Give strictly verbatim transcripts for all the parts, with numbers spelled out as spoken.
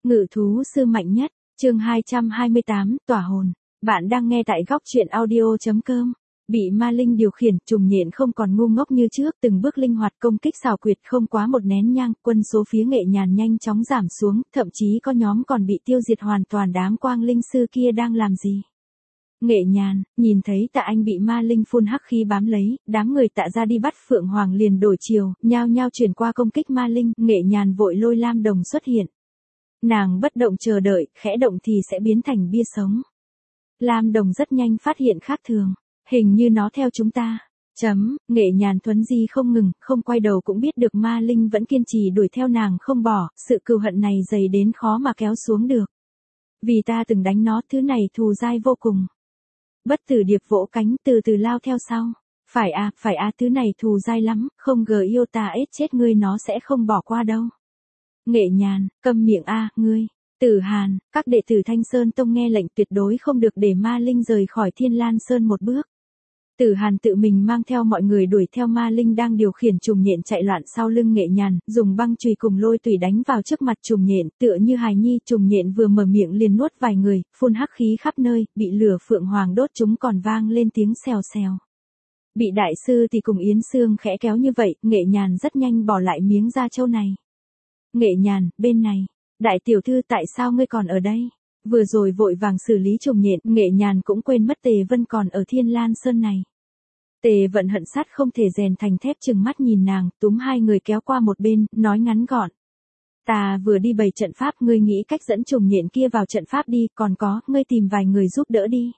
Ngự thú sư mạnh nhất, chương hai trăm hai mươi tám, tỏa hồn. Bạn đang nghe tại góc truyện audio.com. Bị ma linh điều khiển, trùng nhện không còn ngu ngốc như trước, từng bước linh hoạt công kích xảo quyệt không quá một nén nhang, quân số phía Nghệ Nhàn nhanh chóng giảm xuống, thậm chí có nhóm còn bị tiêu diệt hoàn toàn. Đám quang linh sư kia đang làm gì? Nghệ Nhàn, nhìn thấy Tạ Anh bị ma linh phun hắc khí bám lấy, đám người Tạ ra đi bắt Phượng Hoàng liền đổi chiều, nhao nhao chuyển qua công kích ma linh. Nghệ Nhàn vội lôi Lam Đồng xuất hiện. Nàng bất động chờ đợi, khẽ động thì sẽ biến thành bia sống. Lam Đồng rất nhanh phát hiện khác thường, hình như nó theo chúng ta. Chấm, Nghệ Nhàn thuấn di không ngừng, không quay đầu cũng biết được ma linh vẫn kiên trì đuổi theo nàng không bỏ, sự cừu hận này dày đến khó mà kéo xuống được. Vì ta từng đánh nó, thứ này thù dai vô cùng. Bất tử điệp vỗ cánh từ từ lao theo sau. Phải à, phải à, thứ này thù dai lắm, không gờ yêu ta ết chết ngươi nó sẽ không bỏ qua đâu. Nghệ Nhàn, câm miệng a, ngươi. Tử Hàn, các đệ tử Thanh Sơn Tông nghe lệnh tuyệt đối không được để ma linh rời khỏi Thiên Lan Sơn một bước. Tử Hàn tự mình mang theo mọi người đuổi theo ma linh đang điều khiển trùng nhện chạy loạn sau lưng Nghệ Nhàn, dùng băng chùy cùng lôi tùy đánh vào trước mặt trùng nhện, tựa như hài nhi. Trùng nhện vừa mở miệng liền nuốt vài người, phun hắc khí khắp nơi, bị lửa Phượng Hoàng đốt chúng còn vang lên tiếng xèo xèo. Bị đại sư thì cùng Yến Sương khẽ kéo như vậy, Nghệ Nhàn rất nhanh bỏ lại miếng da trâu này. Nghệ Nhàn, bên này. Đại tiểu thư, tại sao ngươi còn ở đây? Vừa rồi vội vàng xử lý trùng nhện, Nghệ Nhàn cũng quên mất Tề Vân còn ở Thiên Lan Sơn này. Tề Vận hận sắt không thể rèn thành thép, trừng mắt nhìn nàng, túm hai người kéo qua một bên, nói ngắn gọn. Ta vừa đi bày trận pháp, ngươi nghĩ cách dẫn trùng nhện kia vào trận pháp đi, còn có, ngươi tìm vài người giúp đỡ đi.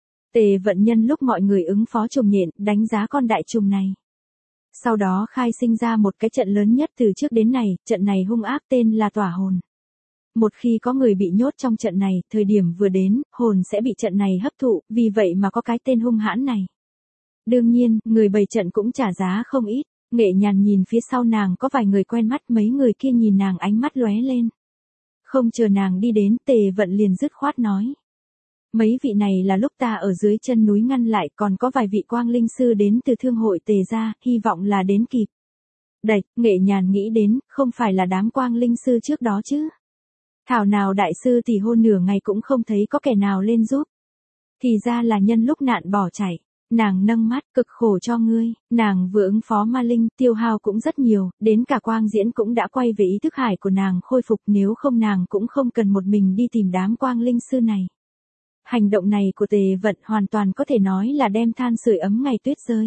Tề Vận nhân lúc mọi người ứng phó trùng nhện, đánh giá con đại trùng này. Sau đó khai sinh ra một cái trận lớn nhất từ trước đến nay, trận này hung ác tên là tỏa hồn. Một khi có người bị nhốt trong trận này, thời điểm vừa đến, hồn sẽ bị trận này hấp thụ, vì vậy mà có cái tên hung hãn này. Đương nhiên, người bày trận cũng trả giá không ít. Nghệ Nhàn nhìn phía sau nàng có vài người quen mắt, mấy người kia nhìn nàng ánh mắt lóe lên. Không chờ nàng đi đến, Tề Vận liền dứt khoát nói. Mấy vị này là lúc ta ở dưới chân núi ngăn lại, còn có vài vị quang linh sư đến từ thương hội Tề gia, hy vọng là đến kịp. Đạch, Nghệ Nhàn nghĩ đến, không phải là đám quang linh sư trước đó chứ. Thảo nào đại sư thì hôn nửa ngày cũng không thấy có kẻ nào lên giúp. Thì ra là nhân lúc nạn bỏ chạy. Nàng nâng mắt, cực khổ cho ngươi. Nàng vừa ứng phó ma linh, tiêu hao cũng rất nhiều, đến cả quang diễn cũng đã quay về ý thức hải của nàng khôi phục, nếu không nàng cũng không cần một mình đi tìm đám quang linh sư này. Hành động này của Tề Vận hoàn toàn có thể nói là đem than sưởi ấm ngày tuyết rơi.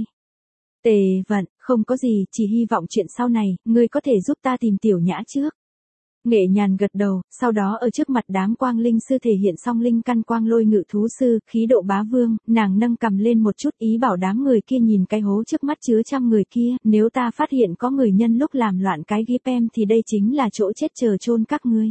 Tề Vận, không có gì, chỉ hy vọng chuyện sau này, ngươi có thể giúp ta tìm Tiểu Nhã trước. Nghệ Nhàn gật đầu, sau đó ở trước mặt đám quang linh sư thể hiện xong linh căn quang lôi ngự thú sư, khí độ bá vương, nàng nâng cầm lên một chút, ý bảo đám người kia nhìn cái hố trước mắt chứa trăm người kia, nếu ta phát hiện có người nhân lúc làm loạn cái gipem thì đây chính là chỗ chết chờ chôn các ngươi.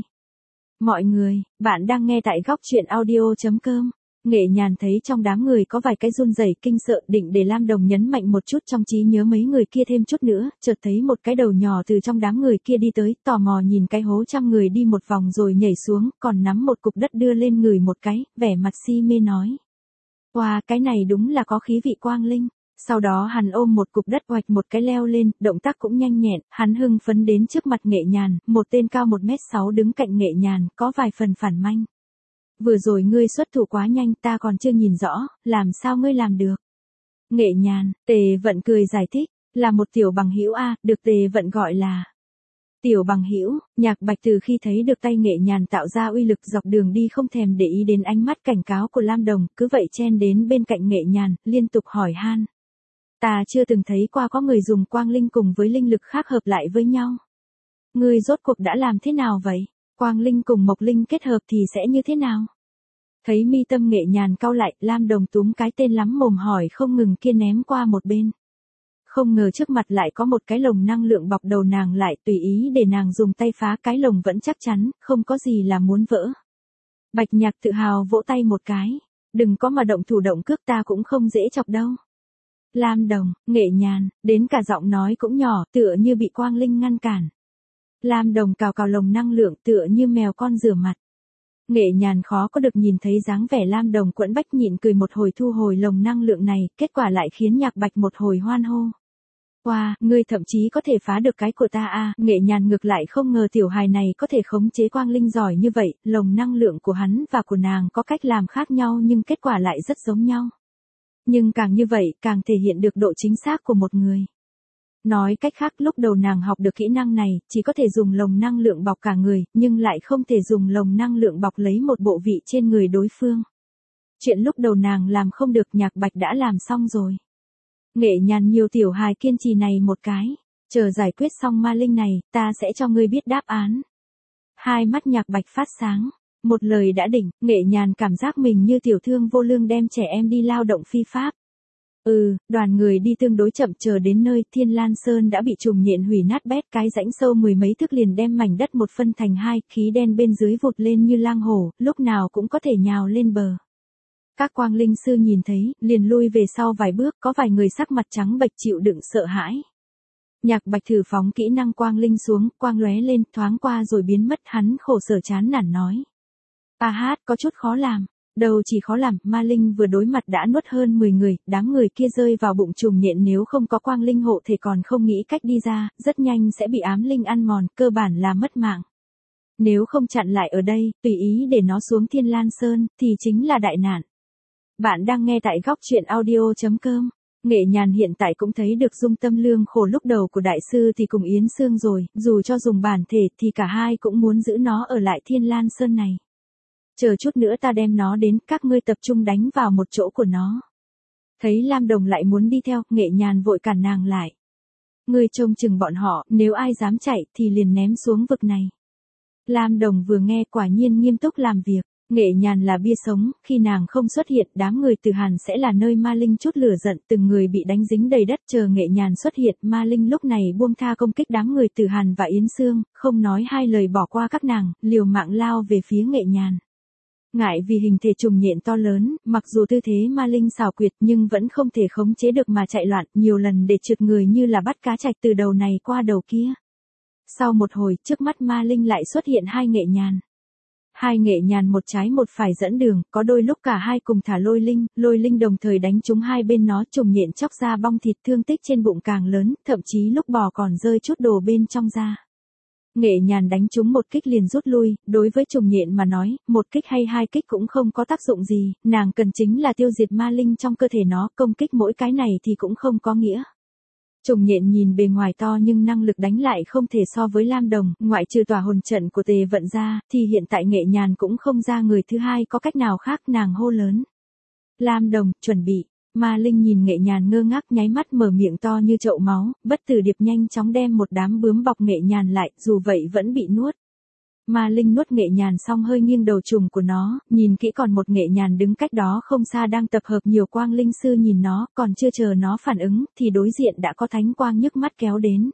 Mọi người, bạn đang nghe tại góc truyện audio.com. Nghệ Nhàn thấy trong đám người có vài cái run rẩy kinh sợ, định để Lam Đồng nhấn mạnh một chút trong trí nhớ mấy người kia thêm chút nữa, chợt thấy một cái đầu nhỏ từ trong đám người kia đi tới, tò mò nhìn cái hố trăm người đi một vòng rồi nhảy xuống, còn nắm một cục đất đưa lên người một cái, vẻ mặt si mê nói. Wow, cái này đúng là có khí vị quang linh. Sau đó hắn ôm một cục đất oạch một cái leo lên, động tác cũng nhanh nhẹn, hắn hưng phấn đến trước mặt Nghệ Nhàn, một tên cao một mét sáu đứng cạnh Nghệ Nhàn, có vài phần phản manh. Vừa rồi ngươi xuất thủ quá nhanh, ta còn chưa nhìn rõ, làm sao ngươi làm được? Nghệ Nhàn, Tề Vận cười giải thích, là một tiểu bằng hữu a, được Tề Vận gọi là tiểu bằng hữu. Nhạc Bạch từ khi thấy được tay Nghệ Nhàn tạo ra uy lực dọc đường đi không thèm để ý đến ánh mắt cảnh cáo của Lam Đồng, cứ vậy chen đến bên cạnh Nghệ Nhàn, liên tục hỏi han. Ta chưa từng thấy qua có người dùng quang linh cùng với linh lực khác hợp lại với nhau. Ngươi rốt cuộc đã làm thế nào vậy? Quang linh cùng mộc linh kết hợp thì sẽ như thế nào? Thấy mi tâm Nghệ Nhàn cau lại, Lam Đồng túm cái tên lắm mồm hỏi không ngừng kia ném qua một bên. Không ngờ trước mặt lại có một cái lồng năng lượng bọc đầu nàng lại, tùy ý để nàng dùng tay phá, cái lồng vẫn chắc chắn, không có gì là muốn vỡ. Bạch Nhạc tự hào vỗ tay một cái. Đừng có mà động thủ động cước, ta cũng không dễ chọc đâu. Lam Đồng, Nghệ Nhàn, đến cả giọng nói cũng nhỏ, tựa như bị quang linh ngăn cản. Lam Đồng cào cào lồng năng lượng tựa như mèo con rửa mặt. Nghệ Nhàn khó có được nhìn thấy dáng vẻ Lam Đồng quẫn bách, nhịn cười một hồi thu hồi lồng năng lượng này, kết quả lại khiến Nhạc Bạch một hồi hoan hô. Wow, ngươi thậm chí có thể phá được cái của ta à, Nghệ Nhàn ngược lại không ngờ tiểu hài này có thể khống chế quang linh giỏi như vậy, lồng năng lượng của hắn và của nàng có cách làm khác nhau nhưng kết quả lại rất giống nhau. Nhưng càng như vậy, càng thể hiện được độ chính xác của một người. Nói cách khác, lúc đầu nàng học được kỹ năng này, chỉ có thể dùng lồng năng lượng bọc cả người, nhưng lại không thể dùng lồng năng lượng bọc lấy một bộ vị trên người đối phương. Chuyện lúc đầu nàng làm không được, Nhạc Bạch đã làm xong rồi. Nghệ Nhàn nhiều tiểu hài kiên trì này một cái, chờ giải quyết xong ma linh này, ta sẽ cho ngươi biết đáp án. Hai mắt Nhạc Bạch phát sáng, một lời đã đỉnh, Nghệ Nhàn cảm giác mình như tiểu thương vô lương đem trẻ em đi lao động phi pháp. Ừ, đoàn người đi tương đối chậm, chờ đến nơi Thiên Lan Sơn đã bị trùng nhện hủy nát bét, cái rãnh sâu mười mấy thước liền đem mảnh đất một phân thành hai, khí đen bên dưới vụt lên như lang hổ, lúc nào cũng có thể nhào lên bờ. Các quang linh sư nhìn thấy, liền lui về sau vài bước, có vài người sắc mặt trắng bệch chịu đựng sợ hãi. Nhạc Bạch thử phóng kỹ năng quang linh xuống, quang lóe lên, thoáng qua rồi biến mất, hắn khổ sở chán nản nói. A hát, có chút khó làm. Đâu chỉ khó làm, ma linh vừa đối mặt đã nuốt hơn mười người, đám người kia rơi vào bụng trùng nhện, nếu không có quang linh hộ thể còn không nghĩ cách đi ra, rất nhanh sẽ bị ám linh ăn mòn, cơ bản là mất mạng. Nếu không chặn lại ở đây, tùy ý để nó xuống Thiên Lan Sơn, thì chính là đại nạn. Bạn đang nghe tại góc truyện audio chấm com. Nghệ Nhàn hiện tại cũng thấy được dung tâm lương khổ lúc đầu của đại sư thì cùng Yến Sương rồi, dù cho dùng bản thể thì cả hai cũng muốn giữ nó ở lại Thiên Lan Sơn này. Chờ chút nữa ta đem nó đến, các ngươi tập trung đánh vào một chỗ của nó. Thấy Lam Đồng lại muốn đi theo, Nghệ Nhàn vội cản nàng lại. Ngươi trông chừng bọn họ, nếu ai dám chạy thì liền ném xuống vực này. Lam Đồng vừa nghe quả nhiên nghiêm túc làm việc. Nghệ Nhàn là bia sống, khi nàng không xuất hiện, đám người Từ Hàn sẽ là nơi ma linh chút lửa giận, từng người bị đánh dính đầy đất, chờ Nghệ Nhàn xuất hiện, ma linh lúc này buông tha công kích đám người Từ Hàn và Yến Sương, không nói hai lời bỏ qua các nàng, liều mạng lao về phía Nghệ Nhàn. Ngại vì hình thể trùng nhện to lớn, mặc dù tư thế ma linh xảo quyệt nhưng vẫn không thể khống chế được mà chạy loạn, nhiều lần để trượt người như là bắt cá trạch từ đầu này qua đầu kia. Sau một hồi, trước mắt ma linh lại xuất hiện hai Nghệ Nhàn. Hai Nghệ Nhàn một trái một phải dẫn đường, có đôi lúc cả hai cùng thả lôi linh, lôi linh đồng thời đánh trúng hai bên nó, trùng nhện chóc ra bong thịt, thương tích trên bụng càng lớn, thậm chí lúc bò còn rơi chút đồ bên trong ra. Nghệ Nhàn đánh trúng một kích liền rút lui, đối với trùng nhện mà nói, một kích hay hai kích cũng không có tác dụng gì, nàng cần chính là tiêu diệt ma linh trong cơ thể nó, công kích mỗi cái này thì cũng không có nghĩa. Trùng nhện nhìn bề ngoài to nhưng năng lực đánh lại không thể so với Lam Đồng, ngoại trừ tỏa hồn trận của Tề Vận ra, thì hiện tại Nghệ Nhàn cũng không ra người thứ hai có cách nào khác, nàng hô lớn. Lam Đồng, chuẩn bị. Ma linh nhìn Nghệ Nhàn ngơ ngác, nháy mắt mở miệng to như chậu máu, bất tử điệp nhanh chóng đem một đám bướm bọc Nghệ Nhàn lại, dù vậy vẫn bị nuốt. Ma linh nuốt Nghệ Nhàn xong hơi nghiêng đầu trùng của nó, nhìn kỹ còn một Nghệ Nhàn đứng cách đó không xa đang tập hợp nhiều quang linh sư nhìn nó, còn chưa chờ nó phản ứng, thì đối diện đã có thánh quang nhức mắt kéo đến.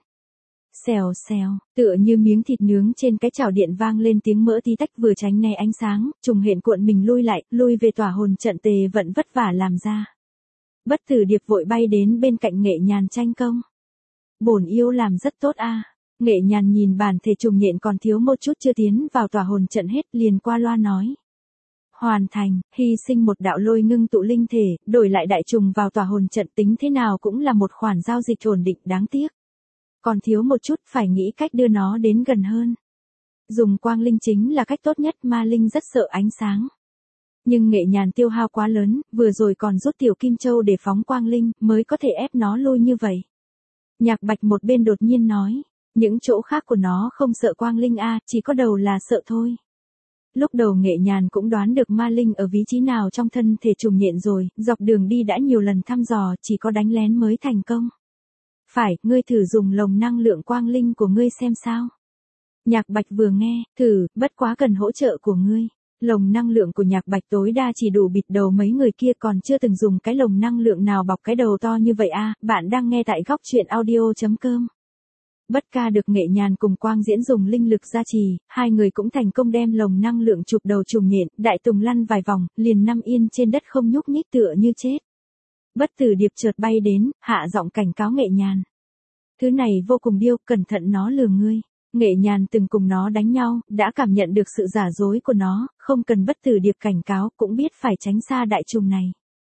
Xèo xèo, tựa như miếng thịt nướng trên cái chảo điện vang lên tiếng mỡ tí tách, vừa tránh né ánh sáng, trùng hện cuộn mình lui lại, lui về tỏa hồn trận Tề Vận vất vả làm ra. Bất tử điệp vội bay đến bên cạnh Nghệ Nhàn tranh công. Bổn yêu làm rất tốt a. Nghệ Nhàn nhìn bản thể trùng nhện còn thiếu một chút chưa tiến vào tỏa hồn trận hết, liền qua loa nói. Hoàn thành, hy sinh một đạo lôi ngưng tụ linh thể, đổi lại đại trùng vào tỏa hồn trận, tính thế nào cũng là một khoản giao dịch ổn định, đáng tiếc. Còn thiếu một chút, phải nghĩ cách đưa nó đến gần hơn. Dùng quang linh chính là cách tốt nhất, ma linh rất sợ ánh sáng. Nhưng Nghệ Nhàn tiêu hao quá lớn, vừa rồi còn rút tiểu kim châu để phóng quang linh, mới có thể ép nó lui như vậy. Nhạc Bạch một bên đột nhiên nói, những chỗ khác của nó không sợ quang linh a, chỉ có đầu là sợ thôi. Lúc đầu Nghệ Nhàn cũng đoán được ma linh ở vị trí nào trong thân thể trùng nhện rồi, dọc đường đi đã nhiều lần thăm dò, chỉ có đánh lén mới thành công. Phải, ngươi thử dùng lồng năng lượng quang linh của ngươi xem sao. Nhạc Bạch vừa nghe, thử, bất quá cần hỗ trợ của ngươi. Lồng năng lượng của Nhạc Bạch tối đa chỉ đủ bịt đầu mấy người kia, còn chưa từng dùng cái lồng năng lượng nào bọc cái đầu to như vậy a. Bạn đang nghe tại góc truyện audio chấm com. Bất ca được Nghệ Nhàn cùng Quang Diễn dùng linh lực gia trì, hai người cũng thành công đem lồng năng lượng chụp đầu trùng nhện, đại tùng lăn vài vòng, liền nằm yên trên đất không nhúc nhích tựa như chết. Bất tử điệp chợt bay đến, hạ giọng cảnh cáo Nghệ Nhàn. Thứ này vô cùng điêu, cẩn thận nó lừa ngươi. Nghệ Nhàn từng cùng nó đánh nhau, đã cảm nhận được sự giả dối của nó, không cần bất tử điệp cảnh cáo cũng biết phải tránh xa đại trùng này.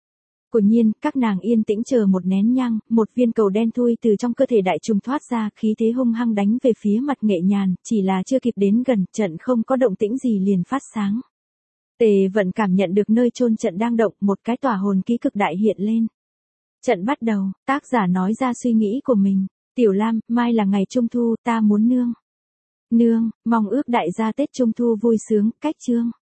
Của nhiên, các nàng yên tĩnh chờ một nén nhang, một viên cầu đen thui từ trong cơ thể đại trùng thoát ra, khí thế hung hăng đánh về phía mặt Nghệ Nhàn, chỉ là chưa kịp đến gần, trận không có động tĩnh gì liền phát sáng. Tề Vận cảm nhận được nơi chôn trận đang động, một cái tỏa hồn ký cực đại hiện lên. Trận bắt đầu, tác giả nói ra suy nghĩ của mình. Tiểu Lam, mai là ngày Trung Thu, ta muốn nương. Nương, mong ước đại gia Tết Trung Thu vui sướng, cách chương.